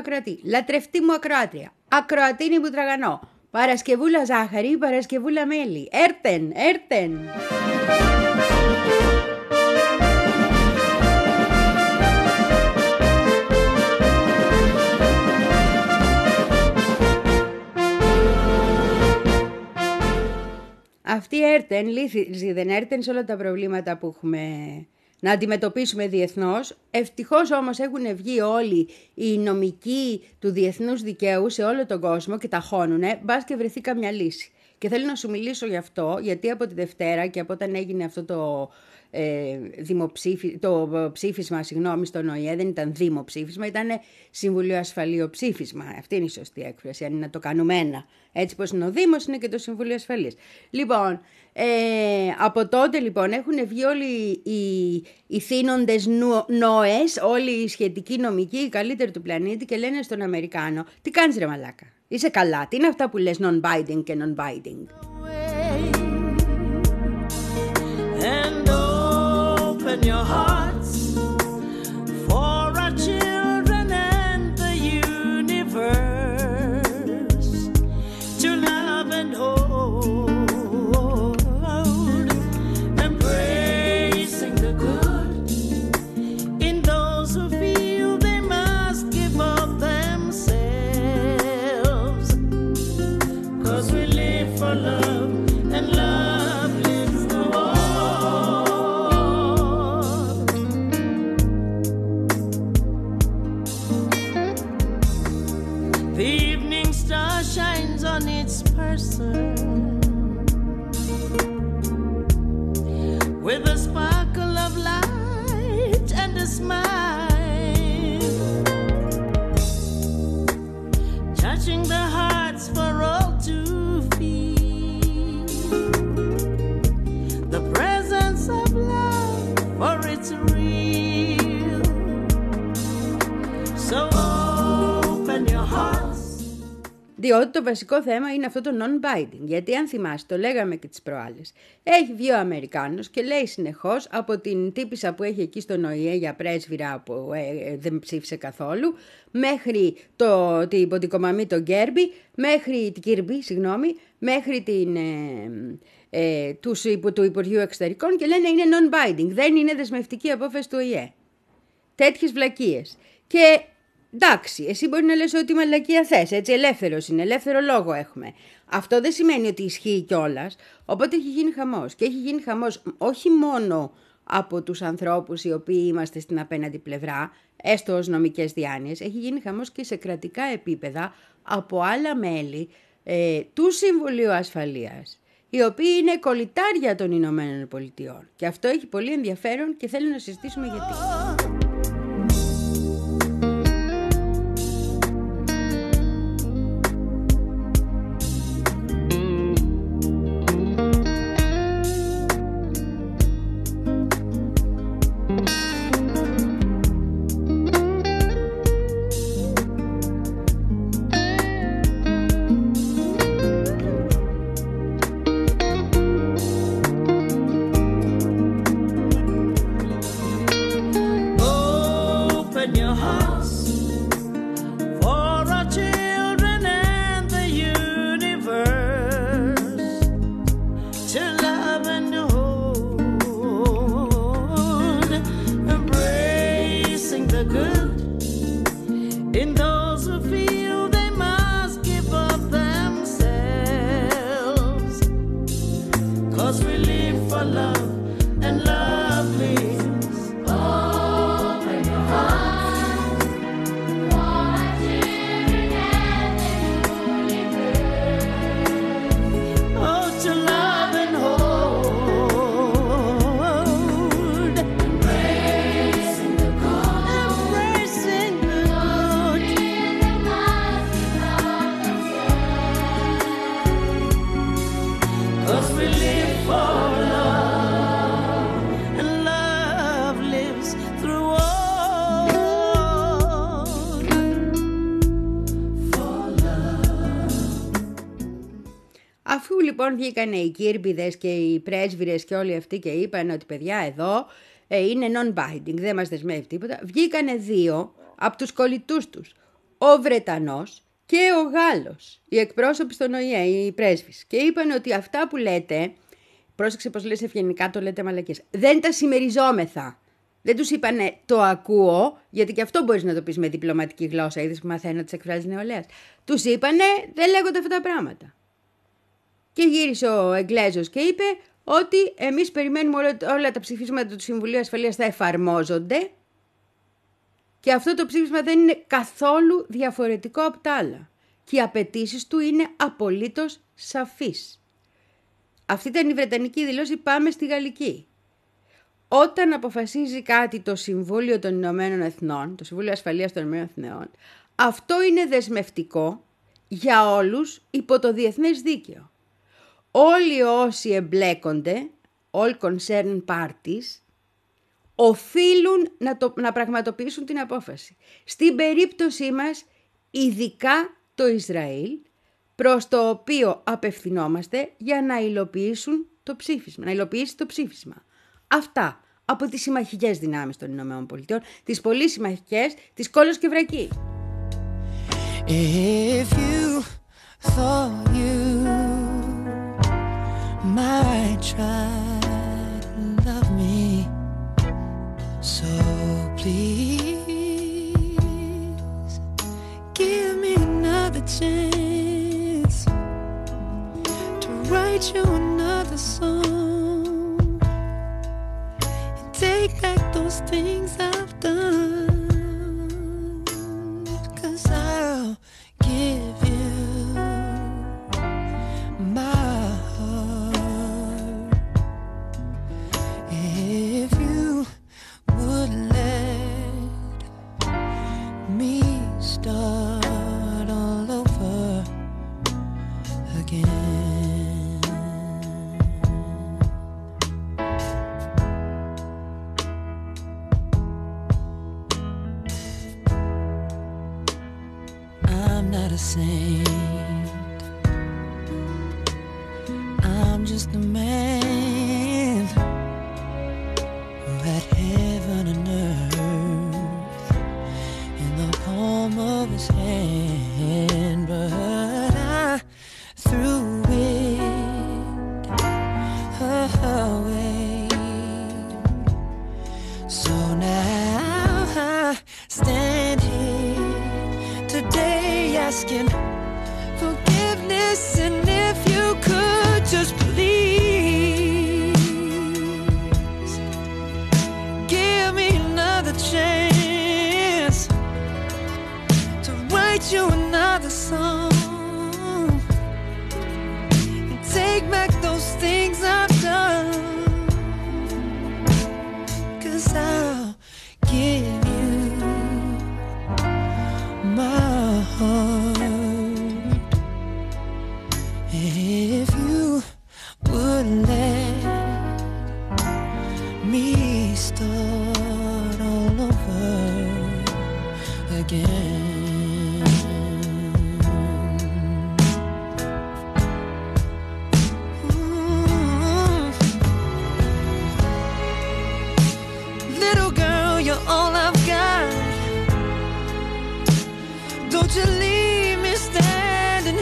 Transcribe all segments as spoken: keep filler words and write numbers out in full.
ακροατή, λατρευτή μου ακροάτρια, ακροατίνη που τραγανώ, Παρασκευούλα ζάχαρη, Παρασκευούλα μέλι, έρτεν, έρτεν. Αυτή η έρτεν λύθη δεν έρτεν σε όλα τα προβλήματα που έχουμε να αντιμετωπίσουμε διεθνώς. Ευτυχώς όμως έχουν βγει όλοι οι νομικοί του διεθνούς δικαίου σε όλο τον κόσμο και τα χώνουνε, μπας και βρεθεί καμιά λύση. Και θέλω να σου μιλήσω γι' αυτό, γιατί από τη Δευτέρα και από όταν έγινε αυτό το, ε, δημοψήφι, το ψήφισμα, συγγνώμη, στον Ο Η Ε, δεν ήταν δημοψήφισμα, ήταν Συμβουλίο Ασφαλείο ψήφισμα. Αυτή είναι η σωστή έκφραση, αν είναι να το κάνουμε ένα. Έτσι πως είναι ο Δήμος, είναι και το Συμβούλιο Ασφαλείας. Λοιπόν, ε, από τότε λοιπόν έχουν βγει όλοι οι, οι θύνοντες νόες, όλοι οι σχετικοί νομικοί, οι καλύτεροι του πλανήτη και λένε στον Αμερικάνο, τι κάνεις ρε μαλάκα, είσαι καλά, τι είναι αυτά που λες non-binding και non-binding. And open your hearts for our children and the universe to love and hold, embracing the good in those who feel they must give up themselves, 'cause we live for love and love lives the world. The evening star shines on its person with a sparkle of light and a smile, touching the hearts for all to feel the presence of love, for it's real. So open your hearts. Διότι το βασικό θέμα είναι αυτό το non-binding. Γιατί αν θυμάσαι, το λέγαμε και τις προάλλες, έχει βγει ο Αμερικάνος και λέει συνεχώς από την τύπισσα που έχει εκεί στον Ο Η Ε για πρέσβυρα που ε, δεν ψήφισε καθόλου, μέχρι το, την υποτικομαμή τον Κέρμπι, μέχρι την Κίρμπι, συγγνώμη, μέχρι την, ε, ε, τους, του Υπουργείου Εξωτερικών και λένε είναι non-binding, δεν είναι δεσμευτική απόφαση του Ο Η Ε. Τέτοιες βλακίες. Και εντάξει, εσύ μπορεί να λες ότι μαλακία θες, έτσι ελεύθερος είναι, ελεύθερο λόγο έχουμε. Αυτό δεν σημαίνει ότι ισχύει κιόλας, οπότε έχει γίνει χαμός. Και έχει γίνει χαμός όχι μόνο από τους ανθρώπους οι οποίοι είμαστε στην απέναντι πλευρά, έστω ως νομικές διάνοιες, έχει γίνει χαμός και σε κρατικά επίπεδα από άλλα μέλη ε, του Συμβουλίου Ασφαλείας, οι οποίοι είναι κολλητάρια των Ηνωμένων Πολιτειών. Και αυτό έχει πολύ ενδιαφέρον και θέλω να συζητήσουμε γιατί. Λοιπόν, βγήκαν οι κύρμπιδες και οι πρέσβυρες και όλοι αυτοί και είπαν ότι παιδιά εδώ ε, είναι non-binding, δεν μας δεσμεύει τίποτα. Βγήκανε δύο από τους κολλητούς τους, ο Βρετανός και ο Γάλλος, οι εκπρόσωποι στον Ο Η Ε, οι πρέσβεις, και είπαν ότι αυτά που λέτε, πρόσεξε πως λες ευγενικά, το λέτε μαλακίες, δεν τα συμμεριζόμεθα. Δεν τους είπανε το ακούω, γιατί και αυτό μπορείς να το πεις με διπλωματική γλώσσα, είδες που μαθαίνω τις εκφράσεις νεολαίας. Τους είπανε δεν λέγονται αυτά τα πράγματα. Και γύρισε ο Εγγλέζος και είπε ότι εμείς περιμένουμε όλα, όλα τα ψηφίσματα του Συμβουλίου Ασφαλείας θα εφαρμόζονται και αυτό το ψήφισμα δεν είναι καθόλου διαφορετικό από τα άλλα. Και οι απαιτήσεις του είναι απολύτως σαφείς. Αυτή ήταν η Βρετανική δηλώση, πάμε στη Γαλλική. Όταν αποφασίζει κάτι το Συμβούλιο των Ηνωμένων Εθνών, το Συμβούλιο Ασφαλείας των Ηνωμένων Εθνών, αυτό είναι δεσμευτικό για όλους υπό το διεθνές δίκαιο. Όλοι όσοι εμπλέκονται, all concerned parties, οφείλουν να, το, να πραγματοποιήσουν την απόφαση. Στην περίπτωσή μας, ειδικά το Ισραήλ, προς το οποίο απευθυνόμαστε για να υλοποιήσουν το ψήφισμα, να υλοποιήσει το ψήφισμα. Αυτά από τις συμμαχικές δυνάμεις των Ηνωμένων Πολιτειών, τις πολύ συμμαχικές, τις Κόλλος και Βρακή. If you thought you might try to love me, so please give me another chance to write you another song and take back those things I've done, 'cause I'll give you my heart if you would let me start all over again. I'm not a saint, I'm just a man who had heaven and earth in the palm of his hand, but I threw it away. So now I stand here today asking forgiveness, and if you could just please give me another chance to write you another song and take back those things I've done, 'cause I'll give you my heart if you would let me start all over again. Mm. Little girl, you're all I've got. Don't you leave me standing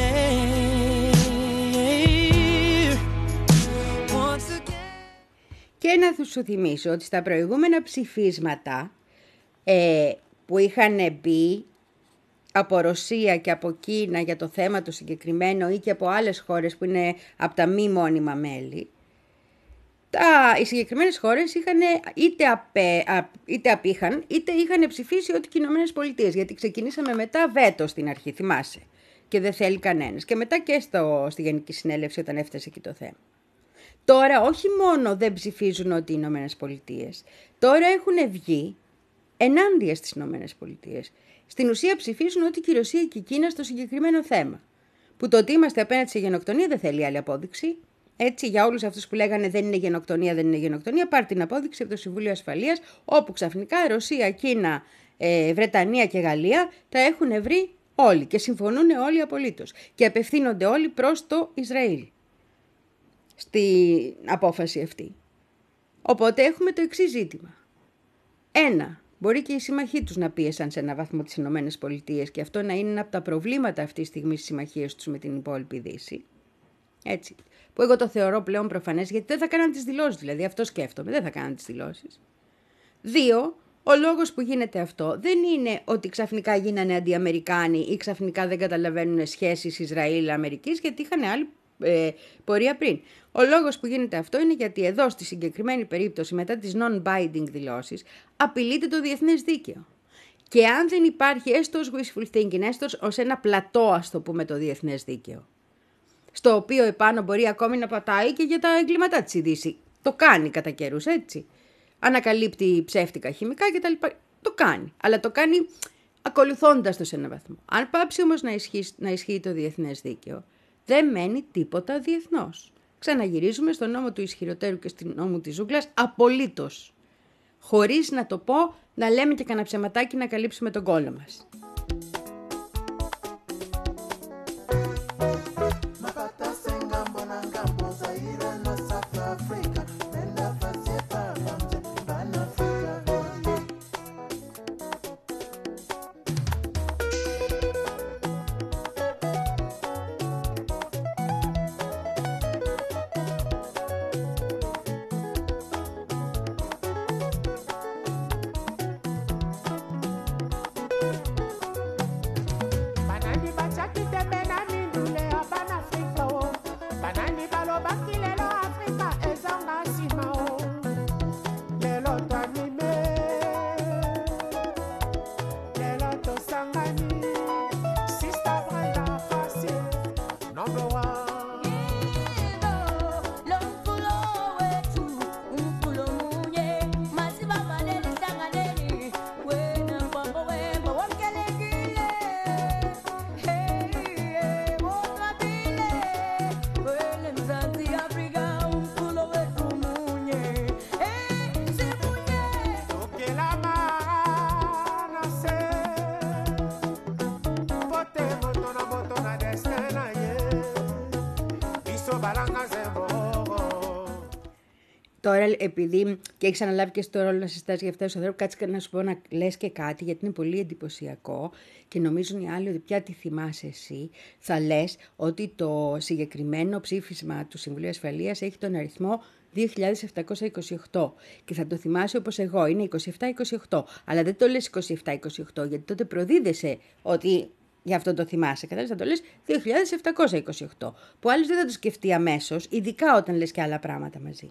here once again. Και να σου θυμίσω ότι στα προηγούμενα ψηφίσματα ε, που είχαν μπει από Ρωσία και από Κίνα για το θέμα το συγκεκριμένο ή και από άλλες χώρες που είναι από τα μη μόνιμα μέλη, τα, οι συγκεκριμένες χώρες είχαν είτε, απε, α, είτε απήχαν είτε είχαν ψηφίσει ό,τι και οι Ηνωμένες Πολιτείες, γιατί ξεκινήσαμε μετά βέτο στην αρχή, θυμάσαι, και δεν θέλει κανένας, και μετά και στο, στη Γενική Συνέλευση όταν έφτασε εκεί το θέμα. Τώρα όχι μόνο δεν ψηφίζουν ότι οι Ηνωμένες Πολιτείες, τώρα έχουν βγει ενάντια στις Ηνωμένες Πολιτείες. Στην ουσία ψηφίζουν ότι και η Ρωσία και η Κίνα στο συγκεκριμένο θέμα. Που το ότι είμαστε απέναντι σε γενοκτονία δεν θέλει άλλη απόδειξη. Έτσι, για όλους αυτούς που λέγανε δεν είναι γενοκτονία, δεν είναι γενοκτονία, πάρτε την απόδειξη από το Συμβούλιο Ασφαλείας, όπου ξαφνικά Ρωσία, Κίνα, ε, Βρετανία και Γαλλία τα έχουν βρει όλοι και συμφωνούν όλοι απολύτως. Και απευθύνονται όλοι προς το Ισραήλ στην απόφαση αυτή. Οπότε έχουμε το εξής ζήτημα. Ένα, Μπορεί και οι σύμμαχοί τους να πίεσαν σε ένα βαθμό τις Ηνωμένες Πολιτείες και αυτό να είναι ένα από τα προβλήματα αυτή τη στιγμή στις συμμαχίες τους με την υπόλοιπη Δύση. Έτσι. Που εγώ το θεωρώ πλέον προφανές, γιατί δεν θα κάναν τις δηλώσεις, δηλαδή αυτό σκέφτομαι, δεν θα κάναν τις δηλώσεις. Δύο, ο λόγος που γίνεται αυτό δεν είναι ότι ξαφνικά γίνανε αντιαμερικάνοι ή ξαφνικά δεν καταλαβαίνουν σχέσεις Ισραήλ-Αμερικής, γιατί είχαν άλλη ε, πορεία πριν. Ο λόγος που γίνεται αυτό είναι γιατί εδώ στη συγκεκριμένη περίπτωση, μετά τις non-binding δηλώσεις, απειλείται το διεθνές δίκαιο. Και αν δεν υπάρχει έστω ως wishful thinking, έστω ως ένα πλατό, ας το πούμε, το διεθνές δίκαιο, στο οποίο επάνω μπορεί ακόμη να πατάει και για τα εγκλήματά της η Δύση. Το κάνει κατά καιρούς, έτσι. Ανακαλύπτει ψεύτικα χημικά κτλ. Το κάνει. Αλλά το κάνει ακολουθώντας το σε έναν βαθμό. Αν πάψει όμως να ισχύει, να ισχύει το διεθνές δίκαιο, δεν μένει τίποτα διεθνώς. Ξαναγυρίζουμε στον νόμο του ισχυροτέρου και στον νόμο της ζούγκλας απολύτως. Χωρίς να το πω, να λέμε και κανένα ψεματάκι να καλύψουμε τον κόλλο μας. Τώρα, επειδή και έχεις αναλάβει και στο ρόλο να συστάσεις για αυτά τους ανθρώπους, κάτσε να σου πω να λες και κάτι, γιατί είναι πολύ εντυπωσιακό και νομίζουν οι άλλοι ότι πια τι θυμάσαι εσύ. Θα λες ότι το συγκεκριμένο ψήφισμα του Συμβουλίου Ασφαλείας έχει τον αριθμό δύο χιλιάδες επτακόσια είκοσι οκτώ και θα το θυμάσαι όπως εγώ, είναι είκοσι επτά είκοσι οκτώ. Αλλά δεν το λες είκοσι επτά είκοσι οκτώ, γιατί τότε προδίδεσαι ότι γι' αυτό το θυμάσαι. Κατάλαβες, θα το λες δύο χιλιάδες επτακόσια είκοσι οκτώ, που άλλος δεν θα το σκεφτεί αμέσως, ειδικά όταν λες και άλλα πράγματα μαζί.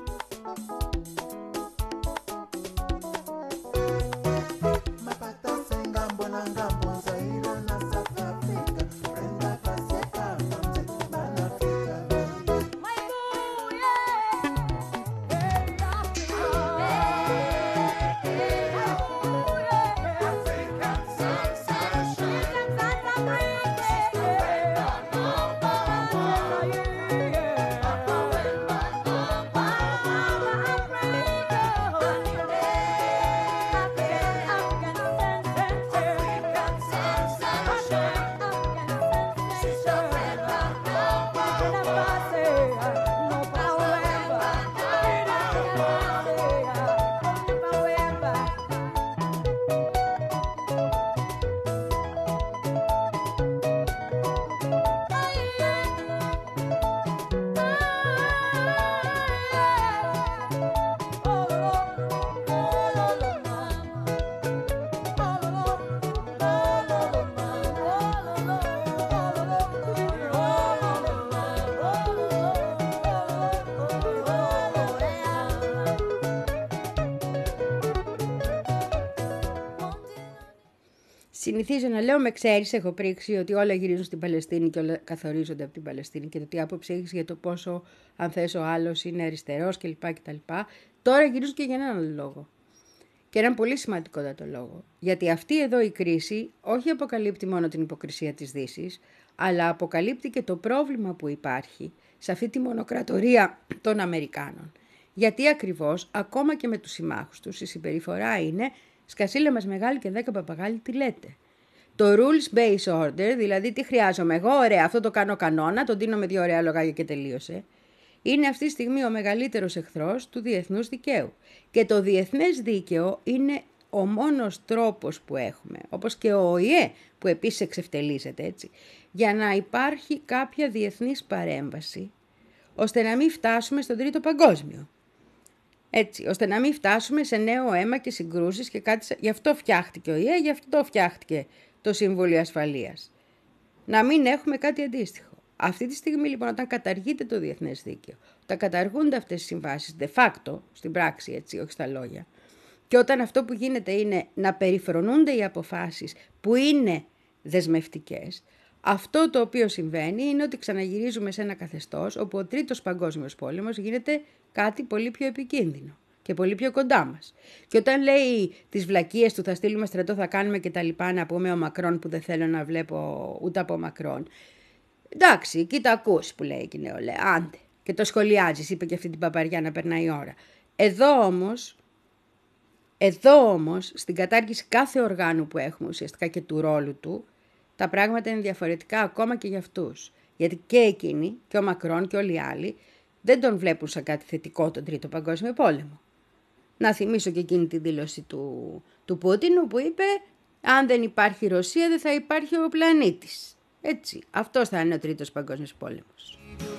Συνηθίζω να λέω, με ξέρεις, έχω πρίξει ότι όλα γυρίζουν στην Παλαιστίνη και όλα καθορίζονται από την Παλαιστίνη και το τι άποψη έχεις για το πόσο, αν θες, ο άλλος είναι αριστερός κλπ. κτλ. Τώρα γυρίζουν και για έναν άλλο λόγο. Και έναν πολύ σημαντικότατο λόγο. Γιατί αυτή εδώ η κρίση όχι αποκαλύπτει μόνο την υποκρισία της Δύσης, αλλά αποκαλύπτει και το πρόβλημα που υπάρχει σε αυτή τη μονοκρατορία των Αμερικάνων. Γιατί ακριβώς, ακόμα και με τους συμμάχους τους, η συμπεριφορά είναι «σκασίλα μας μεγάλη και δέκα παπαγάλοι τι λέτε». Το rules-based order, δηλαδή τι χρειάζομαι εγώ, ωραία, αυτό το κάνω κανόνα, τον δίνω με δύο ωραία λογάκια και τελείωσε, είναι αυτή τη στιγμή ο μεγαλύτερος εχθρός του διεθνούς δικαίου. Και το διεθνές δίκαιο είναι ο μόνος τρόπος που έχουμε, όπως και ο ΟΗΕ που επίσης εξευτελίζεται έτσι, για να υπάρχει κάποια διεθνής παρέμβαση, ώστε να μην φτάσουμε στον Τρίτο Παγκόσμιο. Έτσι, ώστε να μην φτάσουμε σε νέο αίμα και συγκρούσεις και κάτι. Γι' αυτό φτιάχτηκε ο ΟΗΕ, γι' αυτό φτιάχτηκε το Συμβούλιο Ασφαλείας. Να μην έχουμε κάτι αντίστοιχο. Αυτή τη στιγμή λοιπόν, όταν καταργείται το διεθνές δίκαιο, όταν καταργούνται αυτές οι συμβάσεις de facto, στην πράξη έτσι, όχι στα λόγια, και όταν αυτό που γίνεται είναι να περιφρονούνται οι αποφάσεις που είναι δεσμευτικές, αυτό το οποίο συμβαίνει είναι ότι ξαναγυρίζουμε σε ένα καθεστώς όπου ο Τρίτος Παγκόσμιος Πόλεμος γίνεται κάτι πολύ πιο επικίνδυνο και πολύ πιο κοντά μας. Και όταν λέει τις βλακίες του θα στείλουμε στρατό, θα κάνουμε και τα λοιπά, να πούμε ο Μακρόν που δεν θέλω να βλέπω ούτε από Μακρόν. Εντάξει, κοίτα ακούς που λέει και η νεολαία, άντε. Και το σχολιάζεις, είπε και αυτή την παπαριά να περνάει η ώρα. Εδώ όμως, εδώ όμως, στην κατάργηση κάθε οργάνου που έχουμε ουσιαστικά και του ρόλου του, τα πράγματα είναι διαφορετικά ακόμα και για αυτούς. Γιατί και εκείνοι, και ο Μακρόν και όλοι οι άλλοι, δεν τον βλέπουν σαν κάτι θετικό τον Τρίτο Παγκόσμιο Πόλεμο. Να θυμίσω και εκείνη τη δήλωση του, του Πούτινου που είπε αν δεν υπάρχει Ρωσία δεν θα υπάρχει ο πλανήτης. Έτσι, αυτός θα είναι ο Τρίτος Παγκόσμιος Πόλεμος.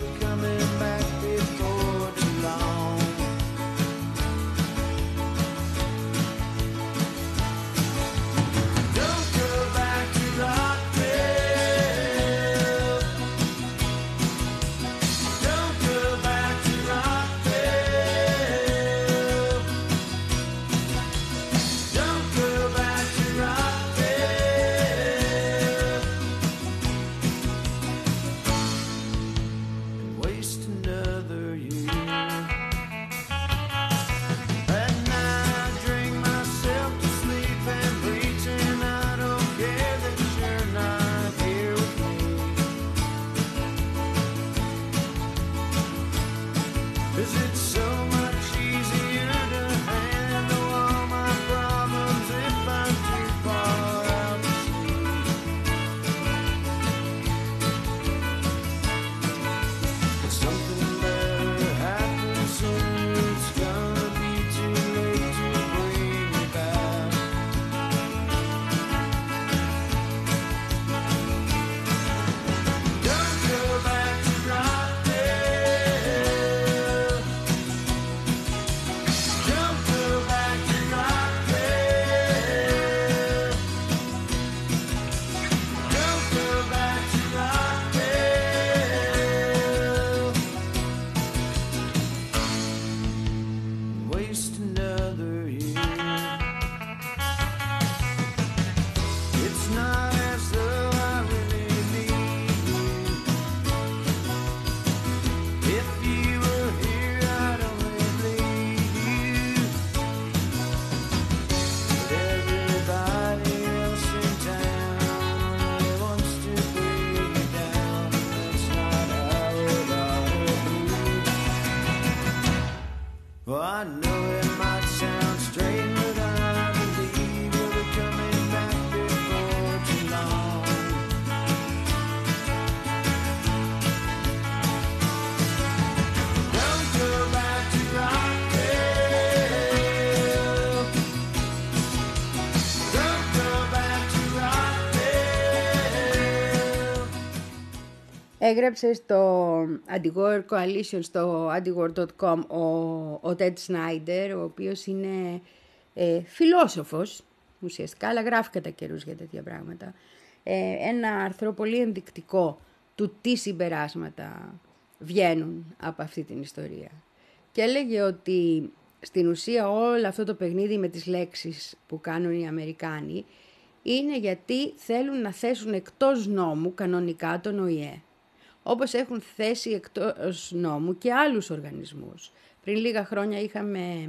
Έγραψε στο Anti-War Coalition, στο antiwar τελεία com ο, ο Ted Snyder, ο οποίος είναι ε, φιλόσοφος ουσιαστικά, αλλά γράφει κατά καιρούς για τέτοια πράγματα. Ε, ένα άρθρο πολύ ενδεικτικό του τι συμπεράσματα βγαίνουν από αυτή την ιστορία. Και έλεγε ότι στην ουσία όλο αυτό το παιχνίδι με τις λέξεις που κάνουν οι Αμερικάνοι είναι γιατί θέλουν να θέσουν εκτός νόμου κανονικά τον Ο Η Ε. Όπως έχουν θέσει εκτός νόμου και άλλους οργανισμούς. Πριν λίγα χρόνια είχαμε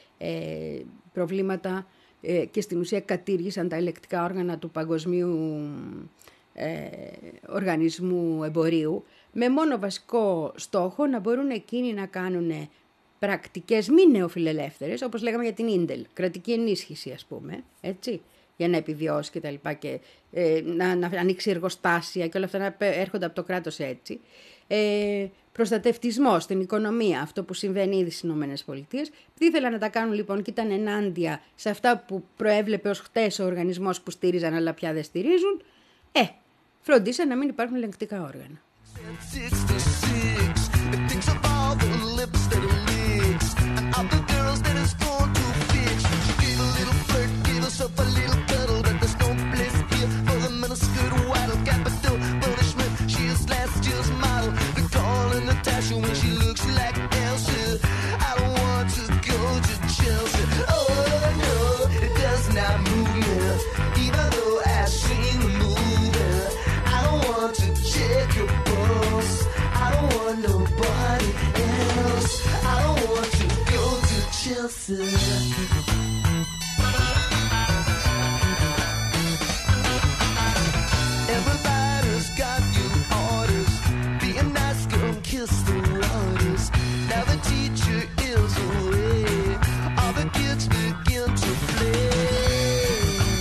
ε, προβλήματα ε, και στην ουσία κατήργησαν τα ελεκτικά όργανα του Παγκοσμίου ε, Οργανισμού Εμπορίου με μόνο βασικό στόχο να μπορούν εκείνοι να κάνουν πρακτικές μη νεοφιλελεύθερες, όπως λέγαμε για την Ίντελ, κρατική ενίσχυση ας πούμε, έτσι, για να επιβιώσει και τα λοιπά και ε, να, να ανοίξει εργοστάσια και όλα αυτά να έρχονται από το κράτος έτσι. Ε, προστατευτισμό στην οικονομία, αυτό που συμβαίνει ήδη στις Ηνωμένες Πολιτείες. Ήθελαν να τα κάνουν λοιπόν και ήταν ενάντια σε αυτά που προέβλεπε ως χτες ο οργανισμός που στήριζαν αλλά πια δεν στηρίζουν. Ε, φροντίσαν να μην υπάρχουν ελεγκτικά όργανα. When she looks like Elsa, I don't want to go to Chelsea. Oh no, it does not move me. Even though I've seen the movie, I don't want to check your pulse. I don't want nobody else. I don't want to go to Chelsea. Everybody's got new orders. Be a nice girl, kiss the waters. Now the teacher is away. All the kids begin to play.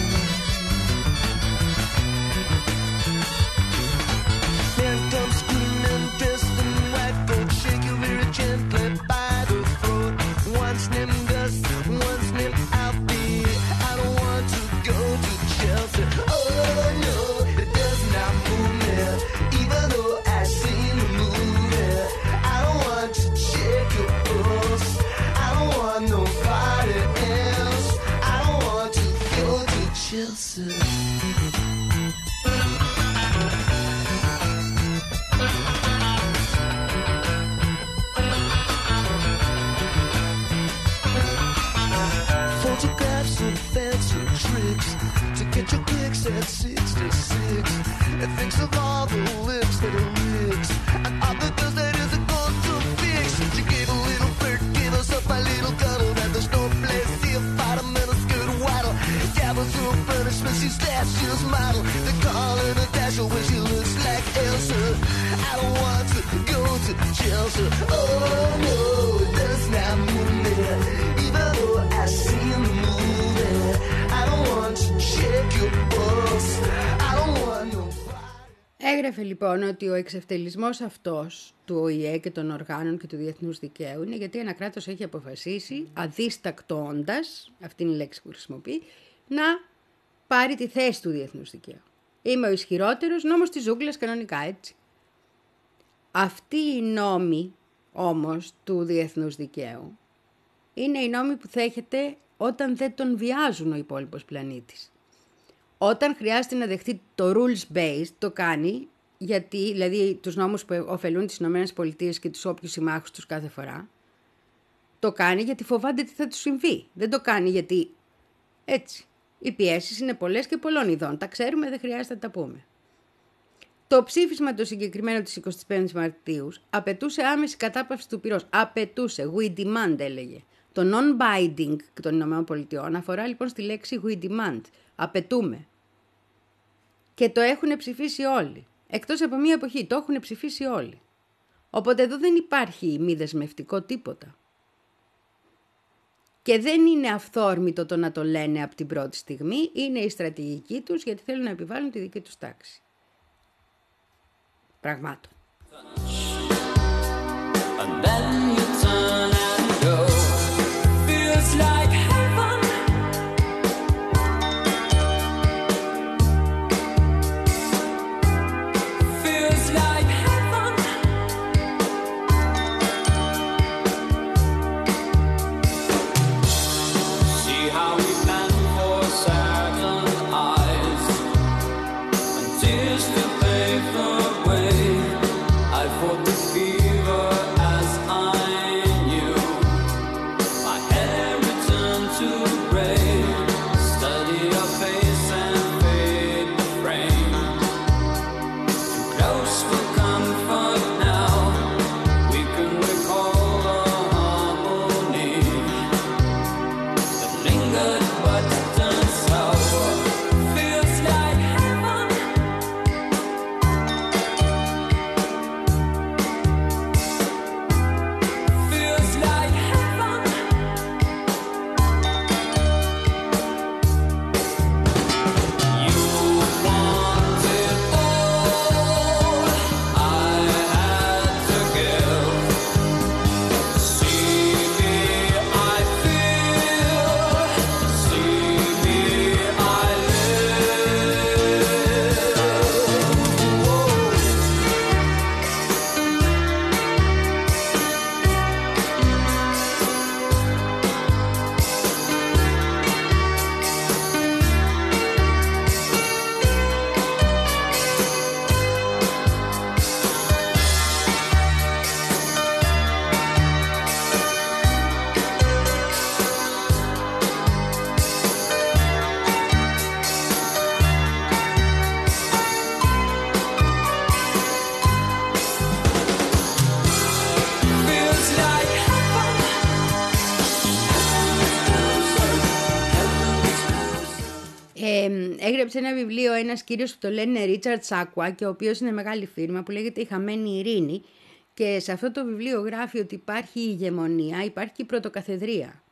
Men come screaming, dressed in white coat, shake you very gently by the throat. One's named Gus, one's named Alfie. I don't want to go to Chelsea. Oh no, it does not move me. Even though I've seen the movie, I don't want to check your pulse. I don't want nobody else. I don't want to go to Chelsea. Photographs of fancy tricks to get your kicks at sixty-six. And thinks of all the lips that are lips and all the girls that isn't going to fix. She gave a little flirt, gave us up a little cuddle. That there's no place here, fight a miniskirt waddle. Gabble through punishment, she's slashed, she's model. They call her Natasha when she looks like Elsa. I don't want to go to Chelsea. Oh no, it does not move me. Even though I've seen the movie, I don't want to check your pulse. I don't want no. Έγραφε λοιπόν ότι ο εξευτελισμός αυτός του Ο Η Ε και των οργάνων και του διεθνούς δικαίου είναι γιατί ένα κράτος έχει αποφασίσει, αδίστακτώντας, αυτή είναι η λέξη που χρησιμοποιεί, να πάρει τη θέση του διεθνούς δικαίου. Είμαι ο ισχυρότερος, νόμος της ζούγκλας κανονικά, έτσι. Αυτοί οι νόμοι όμως του διεθνούς δικαίου είναι οι νόμοι που θα έχετε όταν δεν τον βιάζουν ο υπόλοιπος πλανήτης. Όταν χρειάζεται να δεχτεί το rules-based, το κάνει, γιατί, δηλαδή τους νόμους που ωφελούν τις ΗΠΑ και τους όποιους συμμάχους τους κάθε φορά, το κάνει γιατί φοβάται τι θα τους συμβεί. Δεν το κάνει γιατί έτσι. Οι πιέσεις είναι πολλές και πολλών ειδών. Τα ξέρουμε, δεν χρειάζεται να τα πούμε. Το ψήφισμα το συγκεκριμένο της εικοστής πέμπτης Μαρτίου απαιτούσε άμεση κατάπαυση του πυρός. Απαιτούσε, we demand έλεγε. Το non-binding των Ηνωμένων Πολιτειών αφορά λοιπόν στη λέξη we demand. Απαιτούμε. Και το έχουν ψηφίσει όλοι. Εκτός από μία εποχή, το έχουν ψηφίσει όλοι. Οπότε εδώ δεν υπάρχει μη δεσμευτικό τίποτα. Και δεν είναι αυθόρμητο το να το λένε από την πρώτη στιγμή, είναι η στρατηγική τους γιατί θέλουν να επιβάλλουν τη δική τους τάξη. Πραγμάτων. I fought the fever as I έγραψε ένα βιβλίο ένας κύριος που το λένε Ρίτσαρντ Σάκουα και ο οποίος είναι μεγάλη φίρμα που λέγεται «Η χαμένη ειρήνη». Και σε αυτό το βιβλίο γράφει ότι υπάρχει η ηγεμονία, υπάρχει και η πρωτοκαθεδρία.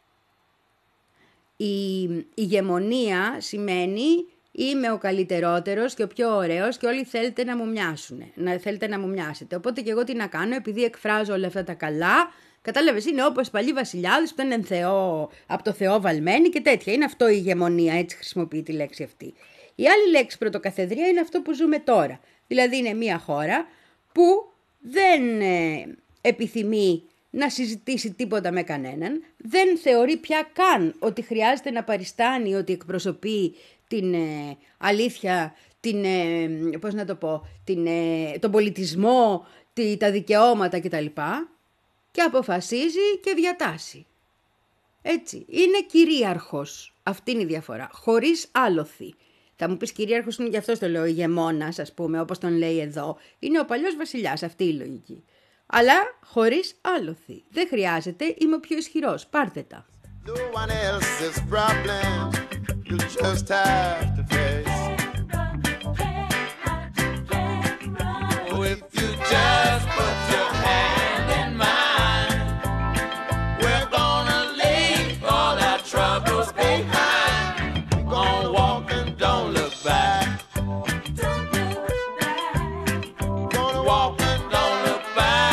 Η ηγεμονία σημαίνει είμαι ο καλύτερότερος και ο πιο ωραίος και όλοι θέλετε να μου μοιάσουν, να θέλετε να μου μοιάσετε. Οπότε και εγώ τι να κάνω, επειδή εκφράζω όλα αυτά τα καλά, κατάλαβες, είναι όπως οι παλιοί βασιλιάδες που ήταν θεό, από το Θεό βαλμένοι και τέτοια. Είναι αυτό η ηγεμονία, έτσι χρησιμοποιεί τη λέξη αυτή. Η άλλη λέξη πρωτοκαθεδρία είναι αυτό που ζούμε τώρα. Δηλαδή είναι μια χώρα που δεν ε, επιθυμεί να συζητήσει τίποτα με κανέναν, δεν θεωρεί πια καν ότι χρειάζεται να παριστάνει ότι εκπροσωπεί την ε, αλήθεια, την, ε, πώς να το πω, την, ε, τον πολιτισμό, τη, τα δικαιώματα κτλ. Και αποφασίζει και διατάσσει. Έτσι, είναι κυρίαρχος. Αυτή είναι η διαφορά. Χωρίς άλοθη. Θα μου πεις κυρίαρχος είναι, γι' αυτό το λέω ηγεμόνας, ας πούμε, όπως τον λέει εδώ. Είναι ο παλιός βασιλιάς, αυτή η λογική. Αλλά χωρίς άλοθη. Δεν χρειάζεται, είμαι ο πιο ισχυρός. Πάρτε τα. No one else's problem, you just have to face. Oh, if you just put your hand in mine, we're gonna leave all our troubles behind. We're gonna walk and don't look back. Gonna walk and don't look back.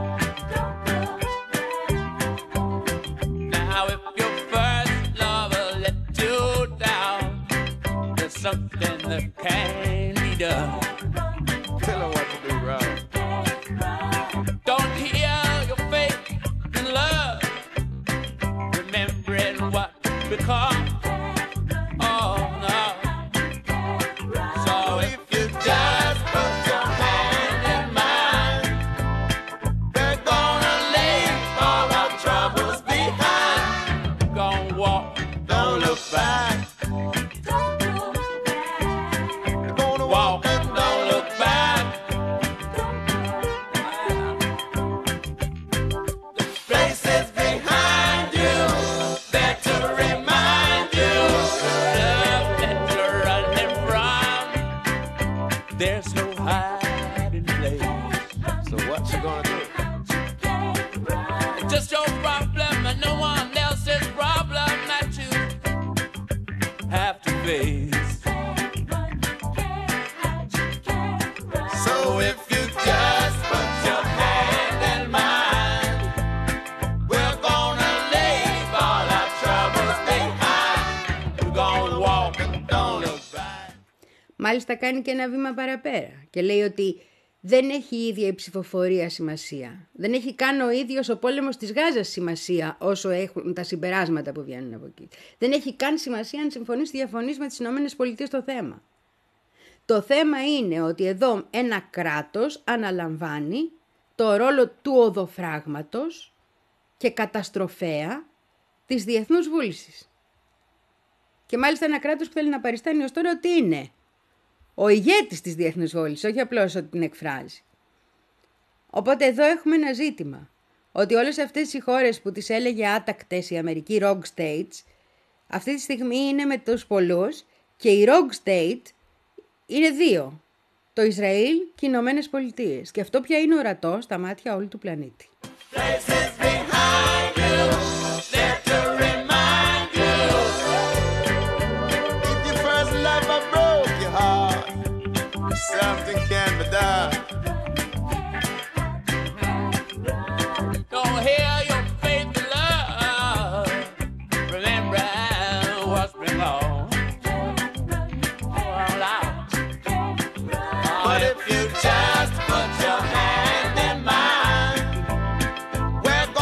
Now if your first lover let you down, there's something that can't be done. Tell her what to do wrong. Don't hear your fate in love, remembering what become. Oh no. So if you just put your hand in mine, we're gonna leave all our troubles behind. Gonna walk, don't look back. Gonna walk and don't look back. The places behind you, there to remind you. Love that you're running from, there's no hiding place. So what you gonna do? It's just your problem and no one else's problem that you have to face. So if you just put your hand in mine, we're gonna leave all our troubles behind. We're gonna walk and don't look back. Μάλιστα κάνει και ένα βήμα παραπέρα και λέει ότι δεν έχει η ίδια η ψηφοφορία σημασία. Δεν έχει καν ο ίδιος ο πόλεμος της Γάζας σημασία όσο έχουν τα συμπεράσματα που βγαίνουν από εκεί. Δεν έχει καν σημασία αν συμφωνείς ή διαφωνείς με τις ΗΠΑ στο θέμα. Το θέμα είναι ότι εδώ ένα κράτος αναλαμβάνει το ρόλο του οδοφράγματος και καταστροφέα της διεθνούς βούλησης. Και μάλιστα ένα κράτος που θέλει να παριστάνει ως τώρα ότι είναι ο ηγέτης της διεθνούς βούλησης, όχι απλώς ότι την εκφράζει. Οπότε εδώ έχουμε ένα ζήτημα, ότι όλες αυτές οι χώρες που τις έλεγε άτακτες η Αμερική rogue states, αυτή τη στιγμή είναι με τους πολλούς και η rogue state είναι δύο. Το Ισραήλ και οι Ηνωμένες Πολιτείες. Και αυτό πια είναι ορατό στα μάτια όλου του πλανήτη. Places behind you, there to remind you. If your first lover broke your heart, something can be done. Don't hear your faith in love, remember what's been lost. All out. But if you just put your hand in mine, we're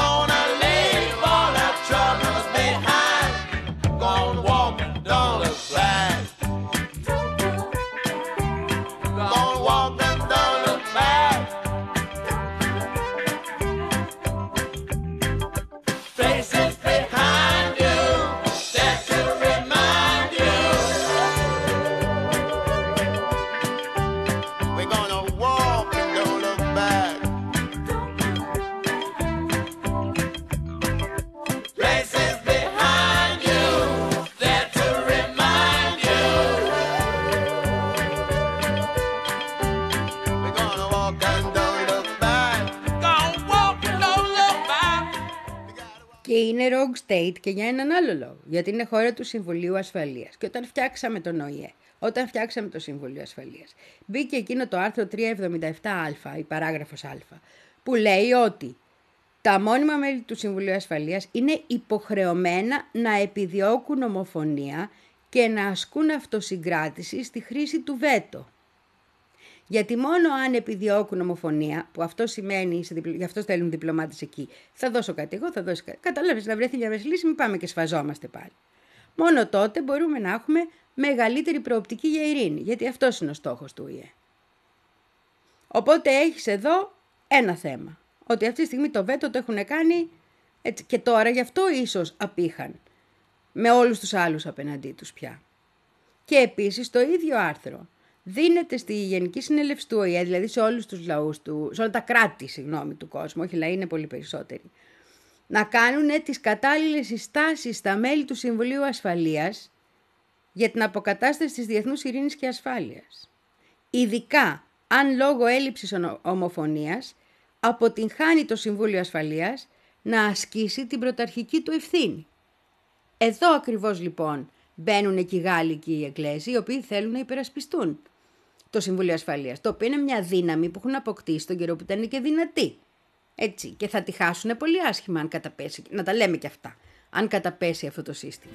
Και είναι rogue state και για έναν άλλο λόγο. Γιατί είναι χώρα του Συμβουλίου Ασφαλείας. Και όταν φτιάξαμε τον Ο Η Ε, όταν φτιάξαμε το Συμβούλιο Ασφαλείας, μπήκε εκείνο το άρθρο τριακόσια εβδομήντα επτά α, η παράγραφος α, που λέει ότι τα μόνιμα μέλη του Συμβουλίου Ασφαλείας είναι υποχρεωμένα να επιδιώκουν ομοφωνία και να ασκούν αυτοσυγκράτηση στη χρήση του βέτο. Γιατί μόνο αν επιδιώκουν ομοφωνία, που αυτό σημαίνει, γι' αυτό στέλνουν διπλωμάτες εκεί, θα δώσω κάτι εγώ, θα δώσω κάτι. Καταλάβεις, να βρεθεί μια λύση, μην πάμε και σφαζόμαστε πάλι. Μόνο τότε μπορούμε να έχουμε μεγαλύτερη προοπτική για ειρήνη, γιατί αυτός είναι ο στόχος του Ο Η Ε. Οπότε έχεις εδώ ένα θέμα, ότι αυτή τη στιγμή το βέτο το έχουν κάνει έτσι, και τώρα γι' αυτό ίσως απήχαν με όλους τους άλλους απέναντί τους πια. Και επίσης το ίδιο άρθρο δίνεται στη Γενική Συνέλευση του Ο Η Ε, δηλαδή σε όλους τους λαούς του, σε όλα τα κράτη συγγνώμη, του κόσμου, όχι λαοί είναι πολύ περισσότεροι, να κάνουν τις κατάλληλες συστάσεις στα μέλη του Συμβουλίου Ασφαλείας για την αποκατάσταση της διεθνούς ειρήνης και ασφάλειας. Ειδικά αν λόγω έλλειψης ομοφωνίας αποτυγχάνει το Συμβούλιο Ασφαλείας να ασκήσει την πρωταρχική του ευθύνη. Εδώ ακριβώς λοιπόν μπαίνουν εκεί οι Γάλλοι και οι Εγγλέζοι, οι οποίοι θέλουν να υπερασπιστούν το Συμβούλιο Ασφαλείας, το οποίο είναι μια δύναμη που έχουν αποκτήσει τον καιρό που ήταν και δυνατή. Έτσι, και θα τη χάσουν πολύ άσχημα αν καταπέσει, να τα λέμε και αυτά, αν καταπέσει αυτό το σύστημα.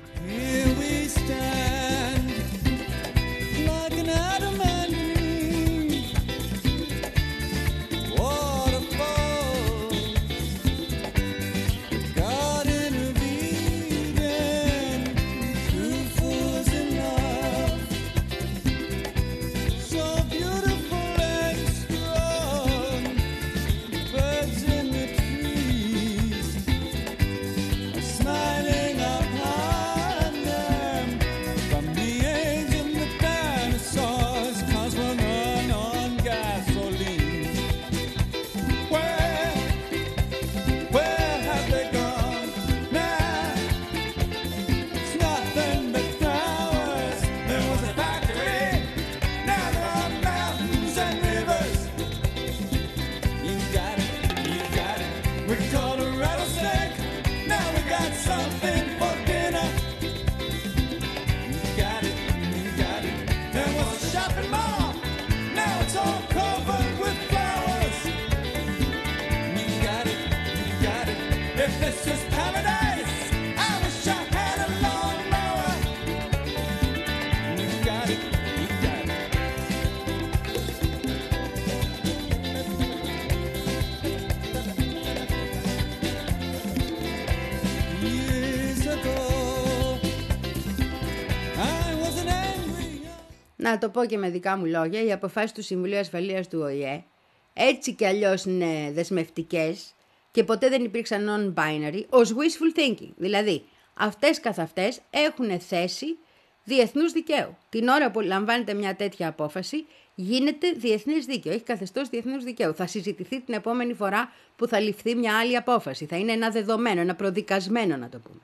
Να το πω και με δικά μου λόγια, οι αποφάσεις του Συμβουλίου Ασφαλείας του Ο Η Ε έτσι κι αλλιώς είναι δεσμευτικές και ποτέ δεν υπήρξαν non-binary ως wishful thinking. Δηλαδή, αυτές καθ' αυτές έχουν θέση διεθνούς δικαίου. Την ώρα που λαμβάνεται μια τέτοια απόφαση γίνεται διεθνές δίκαιο, έχει καθεστώς διεθνούς δικαίου. Θα συζητηθεί την επόμενη φορά που θα ληφθεί μια άλλη απόφαση. Θα είναι ένα δεδομένο, ένα προδικασμένο να το πούμε.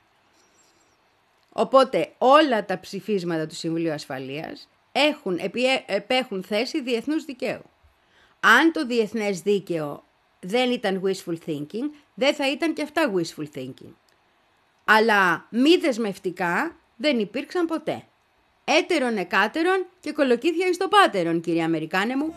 Οπότε όλα τα ψηφίσματα του Συμβουλίου Ασφαλείας έχουν, επέχουν θέση διεθνούς δικαίου. Αν το διεθνές δίκαιο δεν ήταν wishful thinking, δεν θα ήταν και αυτά wishful thinking. Αλλά μη δεσμευτικά δεν υπήρξαν ποτέ. Έτερον εκάτερον και κολοκύθια εις το πάτερον, κύριε Αμερικάνε μου.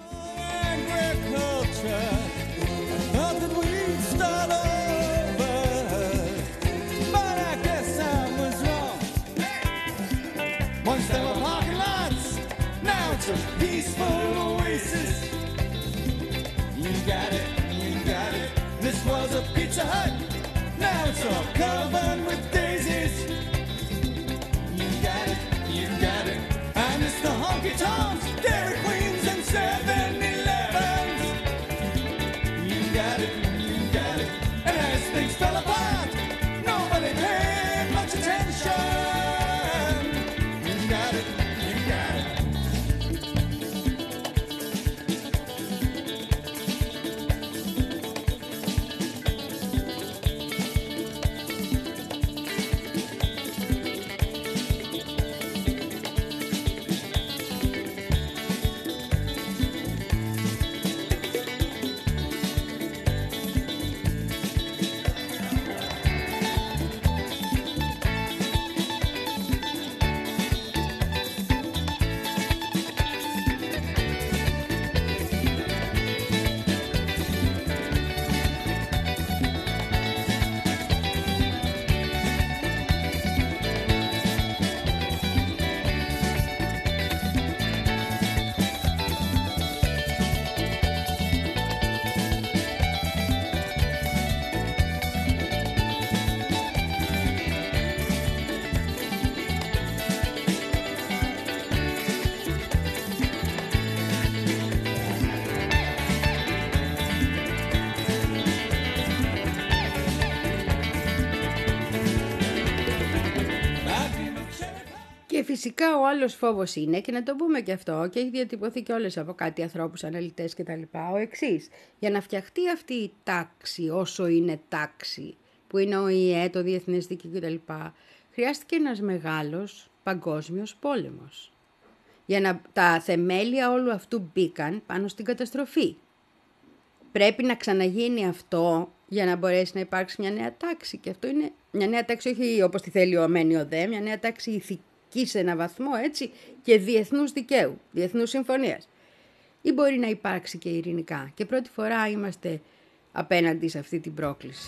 It's a peaceful oasis. You got it, you got it. This was a Pizza Hut. Now it's all covered with daisies. You got it, you got it. And it's the honky tonks, Dairy Queens, and seven elevens. You got it, you got it. And as things fell apart, nobody paid much attention. You got it, you got it. φυσικά ο άλλος φόβος είναι, και να το πούμε και αυτό, και έχει διατυπωθεί και όλες από κάτι ανθρώπους, αναλυτές κτλ. Ο εξής: για να φτιαχτεί αυτή η τάξη, όσο είναι τάξη, που είναι ο ι ε, το διεθνές δίκαιο κτλ., χρειάστηκε ένας μεγάλος παγκόσμιος πόλεμος. Για να τα θεμέλια όλου αυτού μπήκαν πάνω στην καταστροφή. Πρέπει να ξαναγίνει αυτό για να μπορέσει να υπάρξει μια νέα τάξη. Και αυτό είναι μια νέα τάξη, όχι όπως τη θέλει ο αμένει ο δε, μια νέα τάξη ηθική σε ένα βαθμό, έτσι, και διεθνούς δικαίου, διεθνούς συμφωνίας. Ή μπορεί να υπάρξει και ειρηνικά. Και πρώτη φορά είμαστε απέναντι σε αυτή την πρόκληση.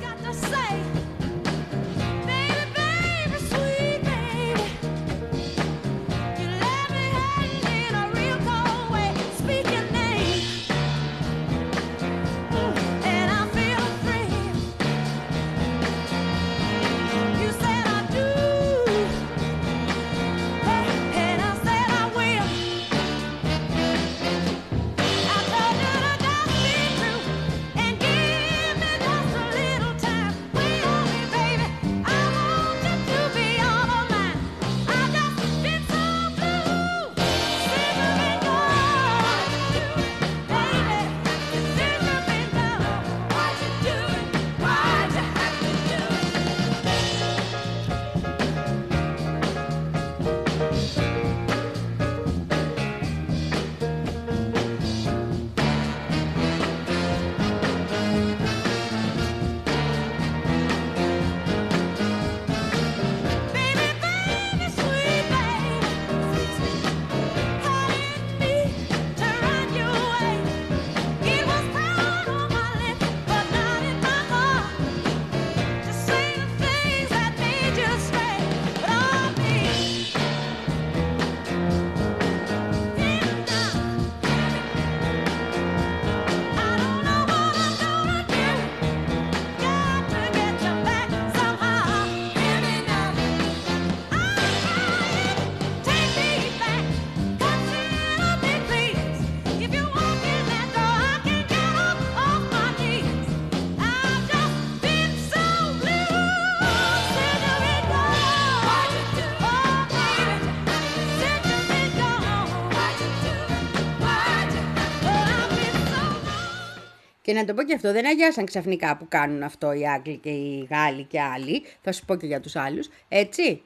Και να το πω και αυτό, δεν αγιάσαν ξαφνικά που κάνουν αυτό οι Άγγλοι και οι Γάλλοι και άλλοι, θα σου πω και για τους άλλους, έτσι.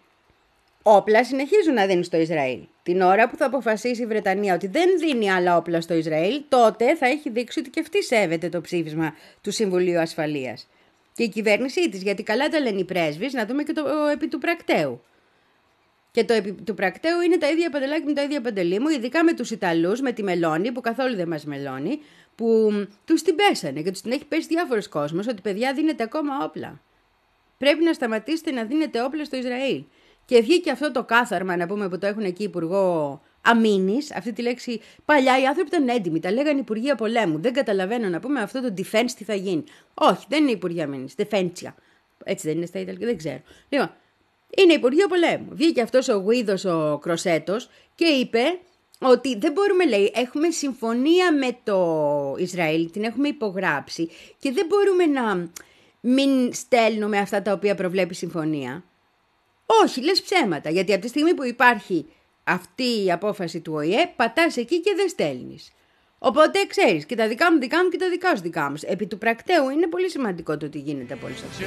Όπλα συνεχίζουν να δίνουν στο Ισραήλ. Την ώρα που θα αποφασίσει η Βρετανία ότι δεν δίνει άλλα όπλα στο Ισραήλ, τότε θα έχει δείξει ότι και αυτή σέβεται το ψήφισμα του Συμβουλίου Ασφαλείας. Και η κυβέρνησή της, γιατί καλά τα λένε οι πρέσβεις, να δούμε και το επί του πρακτέου. Και το επί του πρακτέου είναι τα ίδια παντελάκια με τα ίδια παντελή μου, ειδικά με τους Ιταλούς, με τη Μελώνη, που καθόλου δεν μας μελώνει, που τους την πέσανε και τους την έχει πέσει διάφορος κόσμος, ότι παιδιά δίνετε ακόμα όπλα. Πρέπει να σταματήσετε να δίνετε όπλα στο Ισραήλ. Και βγήκε αυτό το κάθαρμα, να πούμε, που το έχουν εκεί υπουργό αμήνης, αυτή τη λέξη. Παλιά οι άνθρωποι ήταν έντιμοι, τα λέγανε υπουργεία πολέμου. Δεν καταλαβαίνω, να πούμε, αυτό το defense τι θα γίνει. Όχι, δεν είναι υπουργεία αμήνης, defensia. Έτσι δεν είναι στα Ιταλικά, δεν ξέρω. Λοιπόν, είναι υπουργείο πολέμου. Βγήκε αυτός ο Γουίδος ο Κροσέτος και είπε ότι δεν μπορούμε, λέει, έχουμε συμφωνία με το Ισραήλ, την έχουμε υπογράψει και δεν μπορούμε να μην στέλνουμε αυτά τα οποία προβλέπει η συμφωνία. Όχι, λες ψέματα, γιατί από τη στιγμή που υπάρχει αυτή η απόφαση του Ο Η Ε, πατάς εκεί και δεν στέλνεις. Οπότε ξέρεις, και τα δικά μου δικά μου και τα δικά σου δικά μου. Επί του πρακτέου είναι πολύ σημαντικό το ότι γίνεται πολύ σωστά.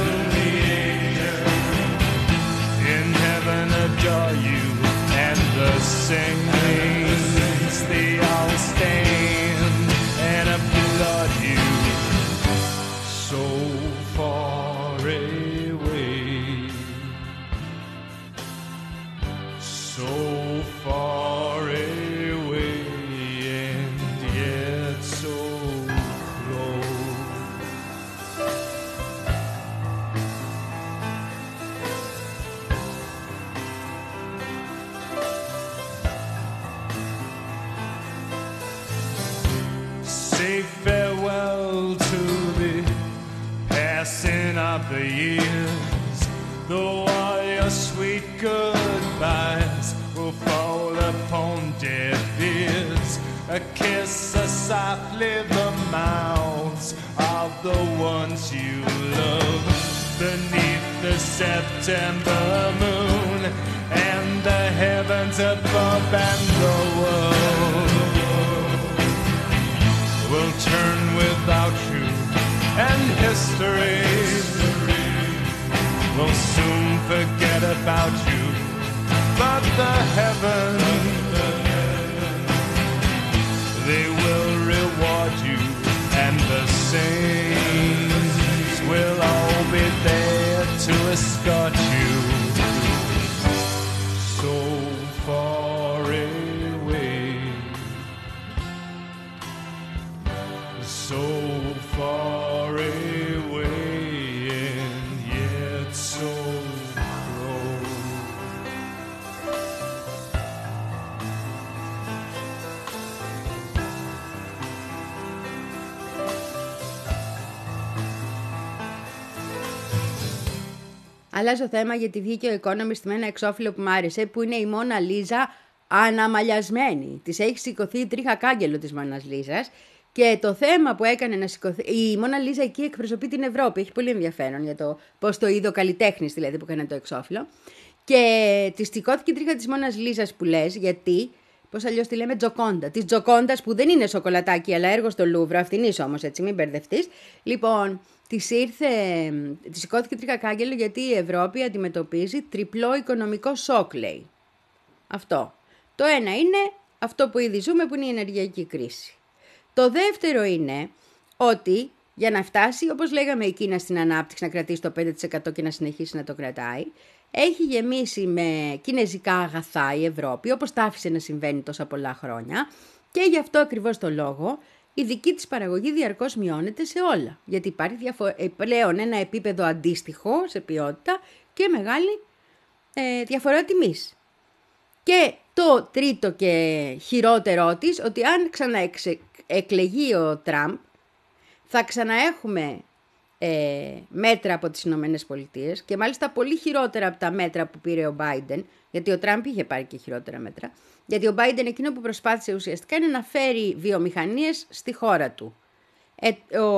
The years, though all your sweet goodbyes will fall upon deaf ears, a kiss, a softly the mouths of the ones you love beneath the September moon, and the heavens above and the world will turn without you, and history will soon forget about you. But the heavens, they will reward you, and the saints will all be there to escort you. So far away, so far away, and yet so close. Αλλάζω θέμα γιατί βγήκε ο Economist με ένα εξώφυλλο που μου άρεσε, που είναι η Μόνα Λίζα αναμαλιασμένη. Της έχει σηκωθεί η τρίχα κάγκελο της Μόνας Λίζας και το θέμα που έκανε να σηκωθεί. Η Μόνα Λίζα εκεί εκπροσωπεί την Ευρώπη. Έχει πολύ ενδιαφέρον για το πώς το είδε ο καλλιτέχνης δηλαδή που έκανε το εξώφυλλο. Και της σηκώθηκε η τρίχα της Μόνας Λίζας που λες, γιατί. Πώς αλλιώς τη λέμε Τζοκόντα. Της Τζοκόντας που δεν είναι σοκολατάκι αλλά έργο στο Λούβρο, αυτινής όμως έτσι, μην μπερδευτείς. Λοιπόν. Της ήρθε, της σηκώθηκε τρίχα κάγκελο γιατί η Ευρώπη αντιμετωπίζει τριπλό οικονομικό σοκ, λέει. Αυτό. Το ένα είναι αυτό που ήδη ζούμε, που είναι η ενεργειακή κρίση. Το δεύτερο είναι ότι για να φτάσει, όπως λέγαμε, η Κίνα στην ανάπτυξη, να κρατήσει το πέντε τοις εκατό και να συνεχίσει να το κρατάει, έχει γεμίσει με κινέζικα αγαθά η Ευρώπη, όπως τα άφησε να συμβαίνει τόσα πολλά χρόνια, και γι' αυτό ακριβώς το λόγο η δική της παραγωγή διαρκώς μειώνεται σε όλα. Γιατί υπάρχει διαφο- πλέον ένα επίπεδο αντίστοιχο σε ποιότητα και μεγάλη ε, διαφορά τιμής. Και το τρίτο και χειρότερό της, ότι αν ξαναεκλεγεί ο Τραμπ, θα ξαναέχουμε ε, μέτρα από τις Ηνωμένες Πολιτείες και μάλιστα πολύ χειρότερα από τα μέτρα που πήρε ο Biden, γιατί ο Τραμπ είχε πάρει και χειρότερα μέτρα. Γιατί ο Biden εκείνο που προσπάθησε ουσιαστικά είναι να φέρει βιομηχανίες στη χώρα του. Ε, ο,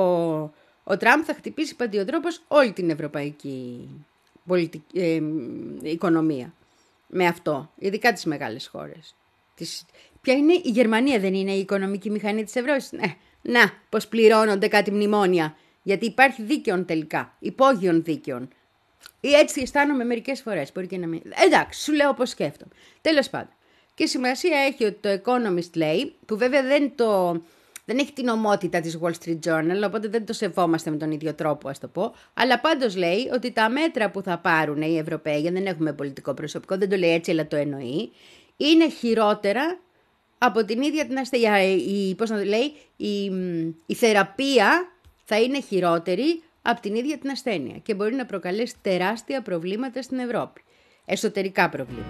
ο Τραμπ θα χτυπήσει παντιοτρόπως όλη την ευρωπαϊκή πολιτική, ε, οικονομία με αυτό, ειδικά τις μεγάλες χώρες. Τις, ποια είναι η Γερμανία, δεν είναι η οικονομική μηχανή της Ευρώπης? Ναι, να, πως πληρώνονται κάτι μνημόνια, γιατί υπάρχει δίκαιον τελικά, υπόγειον δίκαιον. Ή έτσι αισθάνομαι μερικές φορές, μπορεί και να μην. Εντάξει, σου λέω πώς σκέφτομαι. Τέλος πάντων. Και σημασία έχει ότι το Economist λέει, που βέβαια δεν, το, δεν έχει την ομότητα της Wall Street Journal, οπότε δεν το σεβόμαστε με τον ίδιο τρόπο, ας το πω, αλλά πάντως λέει ότι τα μέτρα που θα πάρουν οι Ευρωπαίοι, γιατί δεν έχουμε πολιτικό προσωπικό, δεν το λέει έτσι, αλλά το εννοεί, είναι χειρότερα από την ίδια την ασθένεια. Η, πώς να το λέει, η, η θεραπεία θα είναι χειρότερη από την ίδια την ασθένεια και μπορεί να προκαλέσει τεράστια προβλήματα στην Ευρώπη. Εσωτερικά προβλήματα.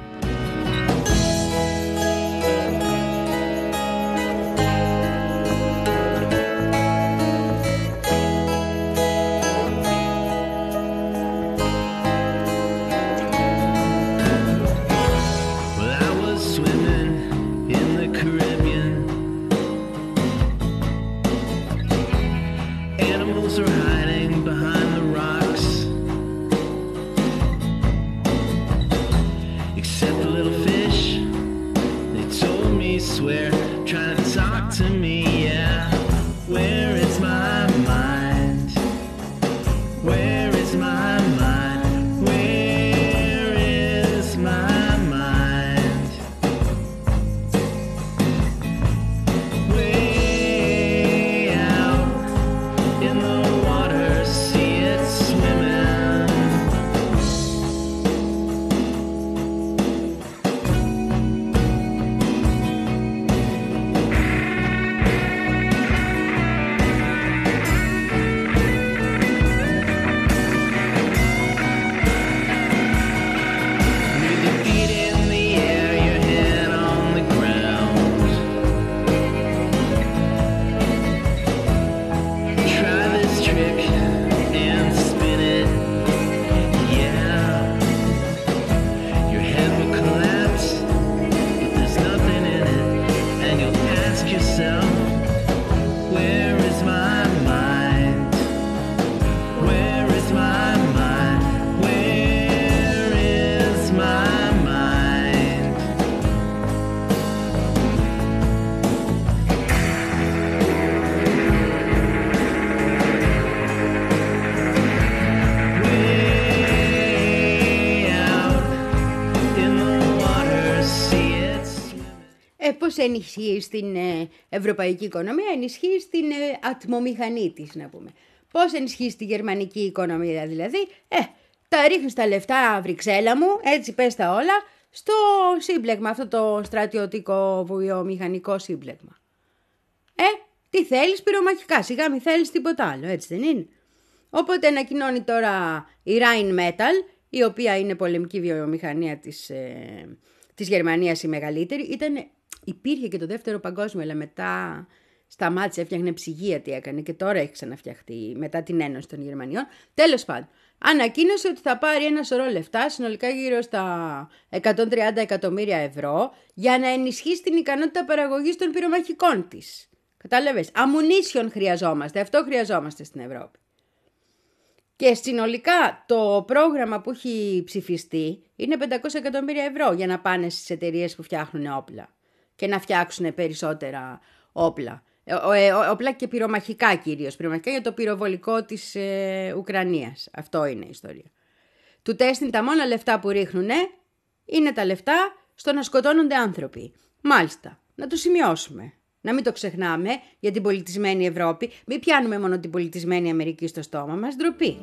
Try this Πώς ενισχύει στην ευρωπαϊκή οικονομία? Ενισχύει στην ατμομηχανή της, να πούμε. Πώς ενισχύει στη γερμανική οικονομία δηλαδή? Ε, τα ρίχνεις τα λεφτά, Βρυξέλα μου, έτσι πες τα όλα, στο σύμπλεγμα, αυτό το στρατιωτικό βιομηχανικό σύμπλεγμα. Ε, τι θέλεις? Πυρομαχικά, σιγά μη θέλεις τίποτα άλλο, έτσι δεν είναι? Οπότε ανακοινώνει τώρα η Rheinmetall, η οποία είναι πολεμική βιομηχανία της, ε, της Γερμανίας η μεγαλύτερη. Ήταν, υπήρχε και το δεύτερο παγκόσμιο, αλλά μετά σταμάτησε, έφτιαχνε ψυγεία, τι έκανε, και τώρα έχει ξαναφτιαχτεί μετά την Ένωση των Γερμανιών. Τέλος πάντων, ανακοίνωσε ότι θα πάρει ένα σωρό λεφτά, συνολικά γύρω στα εκατόν τριάντα εκατομμύρια ευρώ, για να ενισχύσει την ικανότητα παραγωγής των πυρομαχικών της. Κατάλαβες, αμουνίσιον χρειαζόμαστε, αυτό χρειαζόμαστε στην Ευρώπη. Και συνολικά το πρόγραμμα που έχει ψηφιστεί είναι πεντακόσια εκατομμύρια ευρώ για να πάνε στις εταιρείες που φτιάχνουν όπλα και να φτιάξουν περισσότερα όπλα. Ε, ε, όπλα και πυρομαχικά κυρίως, πυρομαχικά για το πυροβολικό της ε, Ουκρανίας. Αυτό είναι η ιστορία. Του τέστην τα μόνα λεφτά που ρίχνουνε είναι τα λεφτά στο να σκοτώνονται άνθρωποι. Μάλιστα, να το σημειώσουμε. Να μην το ξεχνάμε για την πολιτισμένη Ευρώπη. Μην πιάνουμε μόνο την πολιτισμένη Αμερική στο στόμα μας. Ντροπή.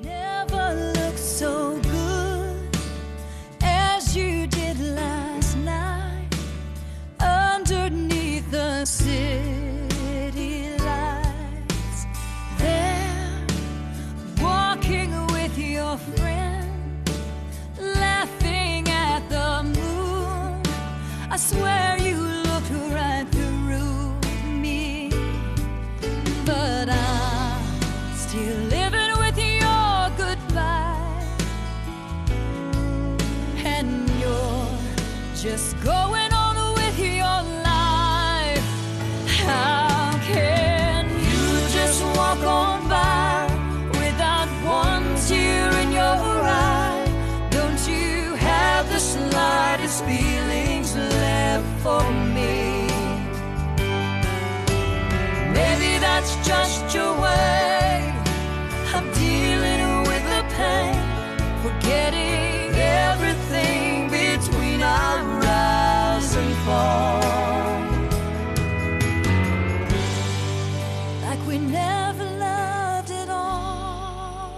I swear you looked right through me, but I'm still living with your goodbye, and you're just going on with your life. How can you just walk on by without one tear in your eye? Don't you have the slightest feelings left for me? Maybe that's just your way of dealing with the pain, forgetting everything between our rise and fall, like we never loved at all.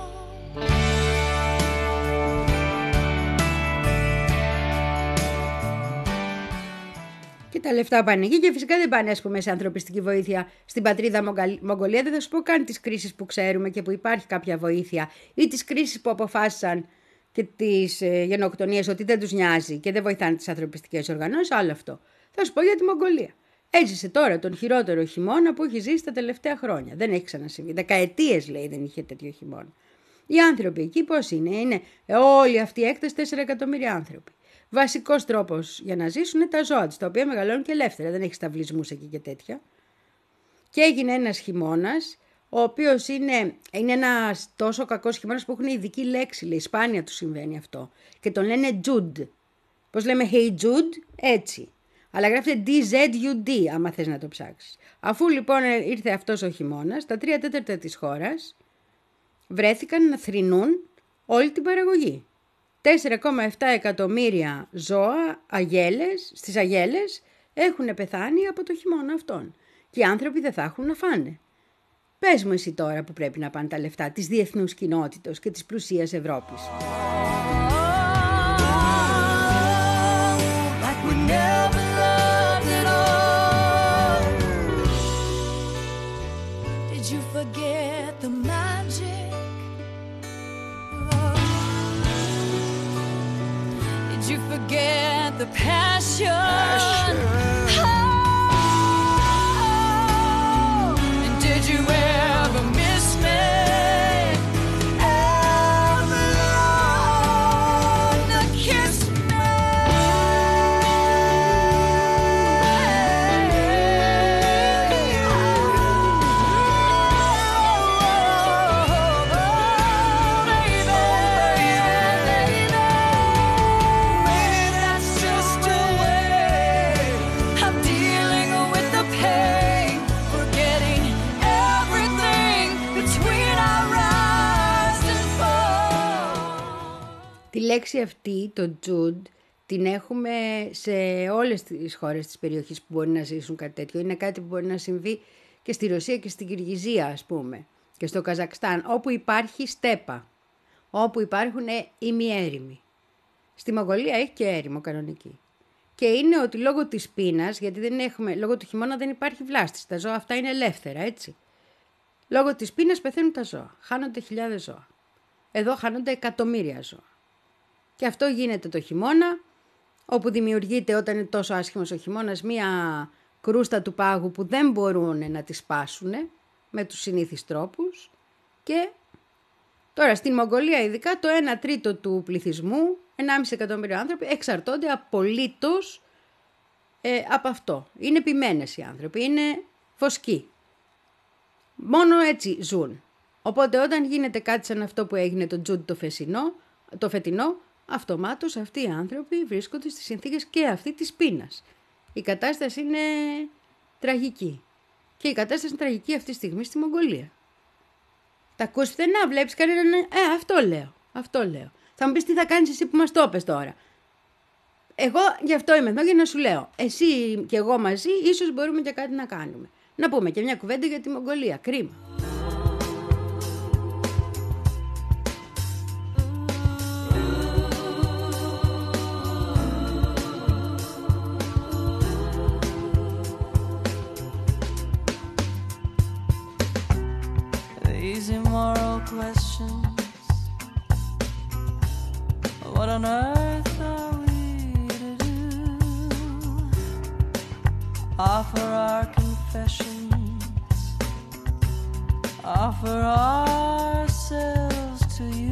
Και τα λεφτά πάνε εκεί και φυσικά δεν πάνε, ας πούμε, σε ανθρωπιστική βοήθεια στην πατρίδα Μογγολία. Δεν θα σου πω καν τις κρίσεις που ξέρουμε και που υπάρχει κάποια βοήθεια, ή τις κρίσεις που αποφάσισαν και τις ε, γενοκτονίες ότι δεν τους νοιάζει και δεν βοηθάνε τις ανθρωπιστικές οργανώσεις. Άλλο αυτό. Θα σου πω για τη Μογγολία. Έζησε τώρα τον χειρότερο χειμώνα που έχει ζήσει τα τελευταία χρόνια. Δεν έχει ξανασυμβεί. Δεκαετίες, λέει, δεν είχε τέτοιο χειμώνα. Οι άνθρωποι εκεί πώς είναι? Είναι όλη αυτή η έκταση τέσσερα εκατομμύρια άνθρωποι. Βασικός τρόπος για να ζήσουν είναι τα ζώα τους, τα οποία μεγαλώνουν και ελεύθερα. Δεν έχει σταυλισμούς εκεί και τέτοια. Και έγινε ένας χειμώνας, ο οποίος είναι, είναι ένας τόσο κακός χειμώνας που έχουν ειδική λέξη, λέει, σπάνια του συμβαίνει αυτό. Και τον λένε Jude. Πώς λέμε Hey Jude? Έτσι. Αλλά γράφεται ντι ζετ γιου ντι, άμα θες να το ψάξεις. Αφού λοιπόν ήρθε αυτός ο χειμώνας, τα τρία τέταρτα της χώρας βρέθηκαν να θρηνούν όλη την παραγωγή. τέσσερα κόμμα επτά εκατομμύρια ζώα, αγέλες, στις αγέλες έχουν πεθάνει από το χειμώνα αυτόν. Και οι άνθρωποι δεν θα έχουν να φάνε. Πες μου εσύ τώρα που πρέπει να πάνε τα λεφτά της διεθνούς κοινότητας και της πλουσίας Ευρώπης. You forget the passion, passion. Oh, and did you ever miss me? Ever long to kiss me? Τη λέξη αυτή, το Jude, την έχουμε σε όλες τις χώρες της περιοχής που μπορεί να ζήσουν κάτι τέτοιο. Είναι κάτι που μπορεί να συμβεί και στη Ρωσία και στην Κυργιζία, ας πούμε, και στο Καζακστάν, όπου υπάρχει στέπα, όπου υπάρχουν ημιέρημοι. Στη Μογγολία έχει και έρημο κανονική. Και είναι ότι λόγω της πείνας, γιατί δεν έχουμε, λόγω του χειμώνα δεν υπάρχει βλάστηση, τα ζώα αυτά είναι ελεύθερα, έτσι. Λόγω της πείνας πεθαίνουν τα ζώα, χάνονται χιλιάδες ζώα. Εδώ χάνονται εκατομμύρια ζώα. Και αυτό γίνεται το χειμώνα, όπου δημιουργείται όταν είναι τόσο άσχημος ο χειμώνας μία κρούστα του πάγου που δεν μπορούν να τη σπάσουν με τους συνήθεις τρόπους. Και τώρα στην Μογγολία ειδικά το ένα τρίτο του πληθυσμού, ενάμιση εκατομμύριο άνθρωποι, εξαρτώνται απολύτως ε, από αυτό. Είναι ποιμένες οι άνθρωποι, είναι βοσκοί. Μόνο έτσι ζουν. Οπότε όταν γίνεται κάτι σαν αυτό που έγινε το Τζούντ το, φεσινό, το φετινό, αυτομάτως αυτοί οι άνθρωποι βρίσκονται στις συνθήκες και αυτή της πείνας. Η κατάσταση είναι τραγική. Και η κατάσταση είναι τραγική αυτή τη στιγμή στη Μογγολία. Τα ακούς φθενά, βλέπεις κανέναν. Ε, αυτό λέω. Αυτό λέω. Θα μου πεις τι θα κάνεις εσύ που μας το είπες τώρα. Εγώ γι' αυτό είμαι εδώ για να σου λέω. Εσύ και εγώ μαζί, ίσως μπορούμε και κάτι να κάνουμε. Να πούμε και μια κουβέντα για τη Μογγολία. Κρίμα. These immoral questions. What on earth are we to do? Offer our confessions, offer ourselves to you.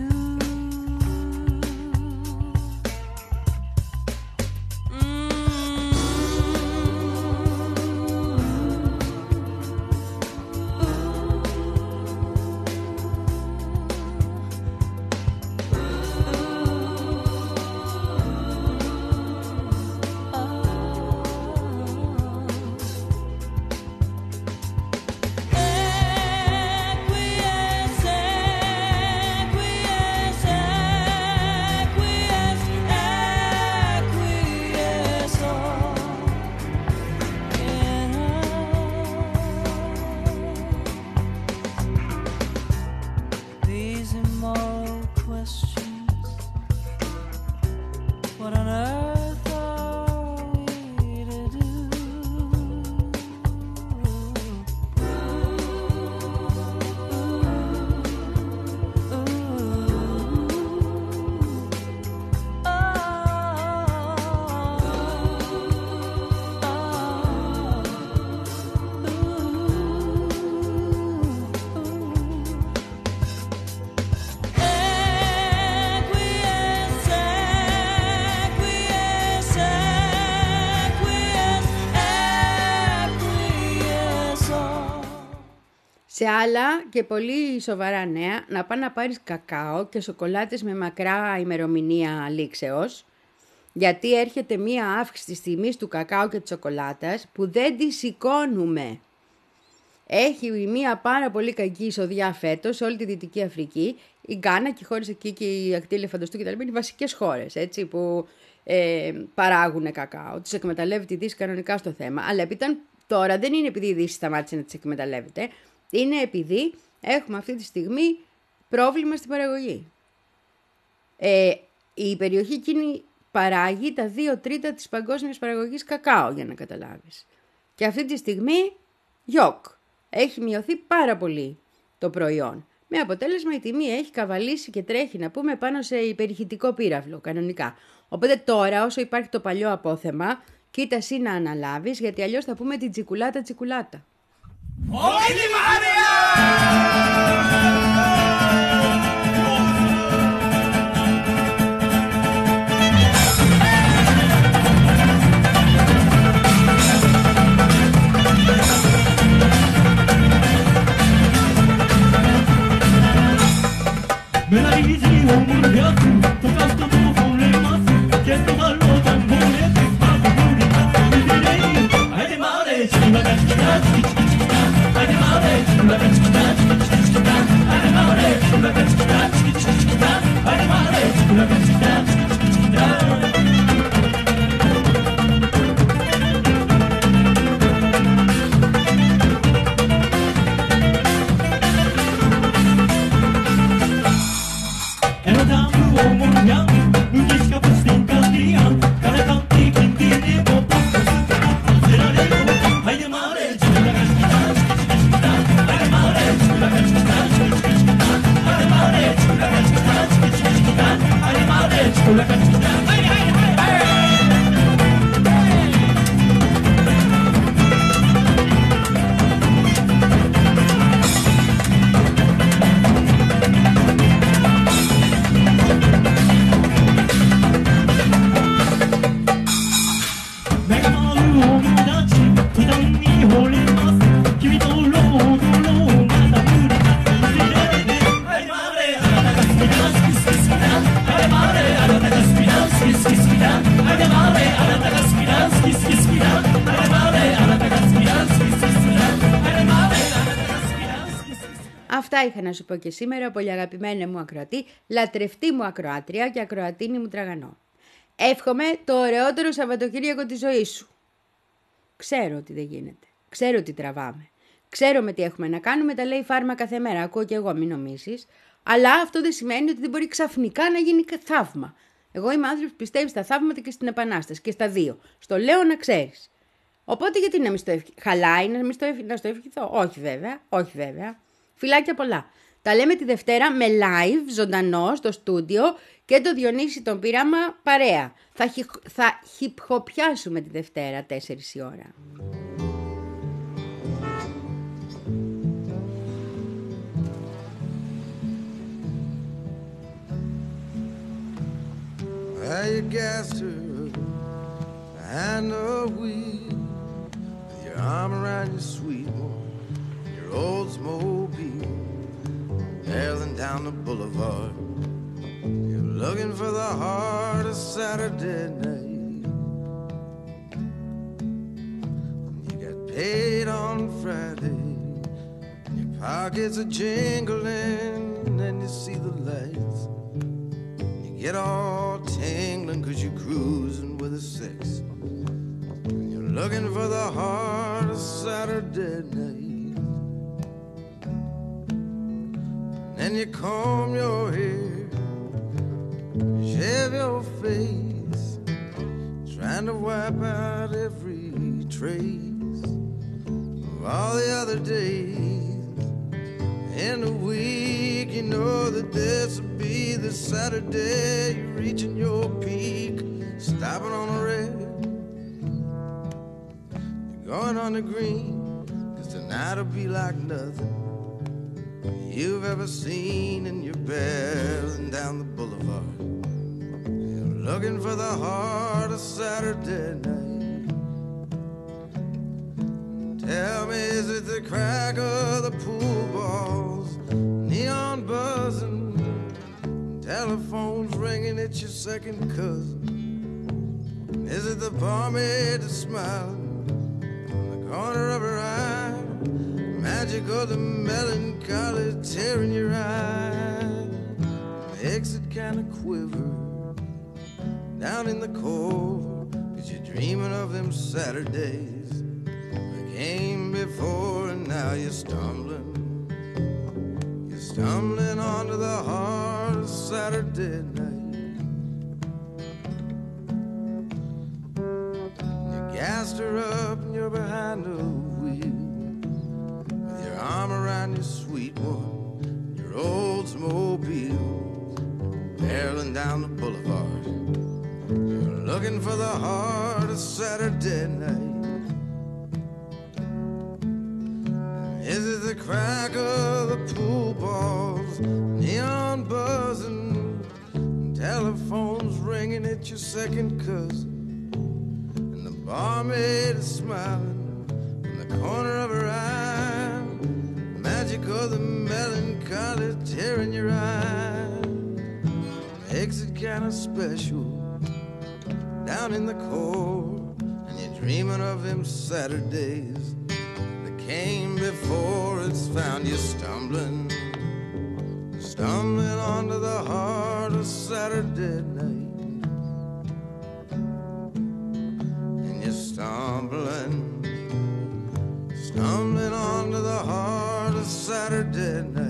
Σε άλλα και πολύ σοβαρά νέα, να πας να πάρεις κακάο και σοκολάτες με μακρά ημερομηνία λήξεως, γιατί έρχεται μία αύξηση της τιμής του κακάο και της σοκολάτας που δεν τη σηκώνουμε. Έχει μία πάρα πολύ κακή εισοδιά φέτος σε όλη τη Δυτική Αφρική. Η Γκάνα και οι χώρες εκεί και η ακτή Ελεφαντοστού και τα λοιπά είναι οι βασικές χώρες, έτσι, που ε, παράγουν κακάο. Τους εκμεταλλεύεται η Δύση κανονικά στο θέμα. Αλλά επειδή τώρα δεν είναι επειδή η Δύση σταμάτησε να τις εκμεταλλεύεται, είναι επειδή έχουμε αυτή τη στιγμή πρόβλημα στην παραγωγή. Ε, η περιοχή εκείνη παράγει τα δύο τρίτα της παγκόσμιας παραγωγής κακάο, για να καταλάβεις. Και αυτή τη στιγμή, γιοκ, έχει μειωθεί πάρα πολύ το προϊόν. Με αποτέλεσμα η τιμή έχει καβαλήσει και τρέχει, να πούμε, πάνω σε υπερηχητικό πύραυλο, κανονικά. Οπότε τώρα, όσο υπάρχει το παλιό απόθεμα, κοίτα εσύ να αναλάβεις, γιατί αλλιώς θα πούμε την τσικουλάτα τσικουλάτα. Όχι Μαρία! Me la dici un muriato, toccato tu con le masse, che tu vallo con buone, ti fa buoni, ti direi, hai di male, ci va da città. Αυτά είχα να σου πω και σήμερα, πολύ αγαπημένη μου ακροατή, λατρευτή μου ακροάτρια και ακροατίνη μου τραγανό. Εύχομαι το ωραιότερο Σαββατοκύριακο της ζωής σου. Ξέρω ότι δεν γίνεται. Ξέρω ότι τραβάμε. Ξέρω με τι έχουμε να κάνουμε, τα λέει φάρμα κάθε μέρα. Ακούω και εγώ, μην νομίσεις. Αλλά αυτό δεν σημαίνει ότι δεν μπορεί ξαφνικά να γίνει θαύμα. Εγώ είμαι άνθρωπος που πιστεύει στα θαύματα και στην επανάσταση και στα δύο. Στο λέω να ξέρεις. Οπότε γιατί να μην στο ευχηθώ. Χαλάει να μην στο, ευχ... να στο ευχηθώ. Όχι βέβαια, όχι βέβαια. Φιλάκια πολλά. Τα λέμε τη Δευτέρα με live, ζωντανό, στο στούντιο και το Διονύση τον Πείραμα παρέα. Θα, χι... θα χιπχοπιάσουμε τη Δευτέρα, τέσσερις η ώρα. Well, you gassed her behind the wheel with your arm around your sweet one, your Oldsmobile, barreling down the boulevard. You're looking for the heart of Saturday night. You got paid on Friday, and your pockets are jingling, and you see the lights. Get all tingling cause you're cruising with a six. And you're looking for the heart of Saturday night. And then you comb your hair, shave your face, trying to wipe out every trace of all the other days. In a week, you know that this will be the Saturday you're reaching your peak, stopping on a red. You're going on the green, cause tonight will be like nothing you've ever seen, and you're barreling down the boulevard. You're looking for the heart of Saturday night. Tell me, is it the crack of the pool balls, neon buzzing, telephones ringing, it's your second cousin? Is it the barmaid that's smiling in the corner of her eye, magic of the melancholy tearing your eye? Makes it kind of quiver down in the core, cause you're dreaming of them Saturdays that came before, and now you're stumbling. You're stumbling onto the heart of Saturday night. You gassed her up and you're behind the wheel with your arm around your sweet one, your Oldsmobile, barreling down the boulevard. You're looking for the heart of Saturday night. Is it the crack of the pool balls, neon buzzing, telephones ringing, it's your second cousin? And the barmaid is smiling in the corner of her eye, magic of the melancholy tearing your eye. Makes it kind of special down in the core, and you're dreaming of them Saturdays came before. It's found you stumbling, stumbling onto the heart of Saturday night. And you're stumbling, stumbling onto the heart of Saturday night.